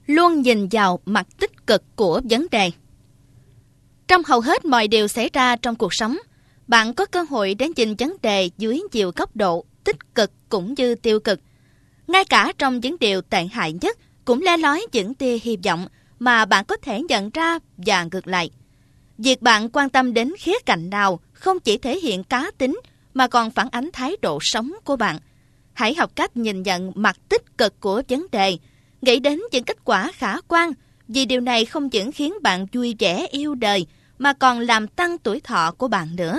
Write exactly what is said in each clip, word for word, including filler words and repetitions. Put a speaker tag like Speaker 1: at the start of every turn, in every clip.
Speaker 1: luôn nhìn vào mặt tích cực của vấn đề. Trong hầu hết mọi điều xảy ra trong cuộc sống, bạn có cơ hội để nhìn vấn đề dưới nhiều góc độ tích cực cũng như tiêu cực. Ngay cả trong những điều tệ hại nhất cũng le lói những tia hy vọng mà bạn có thể nhận ra và ngược lại. Việc bạn quan tâm đến khía cạnh nào không chỉ thể hiện cá tính mà còn phản ánh thái độ sống của bạn. Hãy học cách nhìn nhận mặt tích cực của vấn đề, nghĩ đến những kết quả khả quan, vì điều này không những khiến bạn vui vẻ yêu đời mà còn làm tăng tuổi thọ của bạn nữa.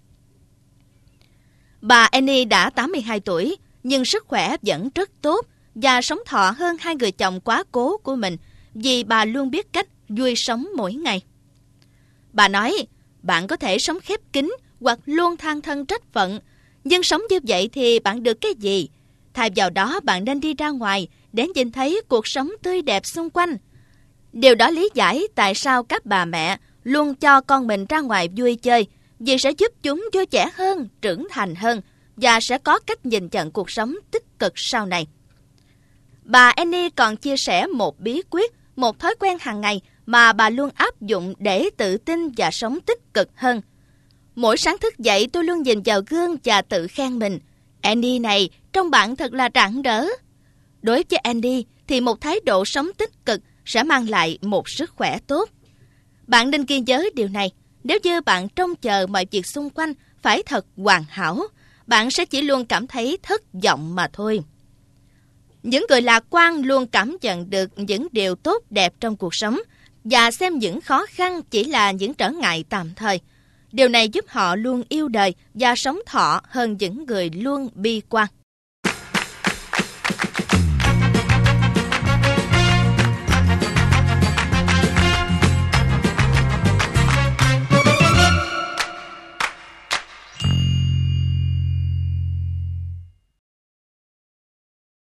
Speaker 1: Bà Annie đã tám mươi hai tuổi, nhưng sức khỏe vẫn rất tốt và sống thọ hơn hai người chồng quá cố của mình vì bà luôn biết cách vui sống mỗi ngày. Bà nói, bạn có thể sống khép kín hoặc luôn than thân trách phận, nhưng sống như vậy thì bạn được cái gì? Thay vào đó bạn nên đi ra ngoài để nhìn thấy cuộc sống tươi đẹp xung quanh. Điều đó lý giải tại sao các bà mẹ luôn cho con mình ra ngoài vui chơi, vì sẽ giúp chúng vui vẻ hơn, trưởng thành hơn và sẽ có cách nhìn nhận cuộc sống tích cực sau này. Bà Annie còn chia sẻ một bí quyết, một thói quen hàng ngày mà bà luôn áp dụng để tự tin và sống tích cực hơn. Mỗi sáng thức dậy tôi luôn nhìn vào gương và tự khen mình. Annie này, trông bạn thật là rạng rỡ. Đối với Annie thì một thái độ sống tích cực sẽ mang lại một sức khỏe tốt. Bạn nên ghi nhớ điều này. Nếu như bạn trông chờ mọi việc xung quanh phải thật hoàn hảo, bạn sẽ chỉ luôn cảm thấy thất vọng mà thôi. Những người lạc quan luôn cảm nhận được những điều tốt đẹp trong cuộc sống và xem những khó khăn chỉ là những trở ngại tạm thời. Điều này giúp họ luôn yêu đời và sống thọ hơn những người luôn bi quan.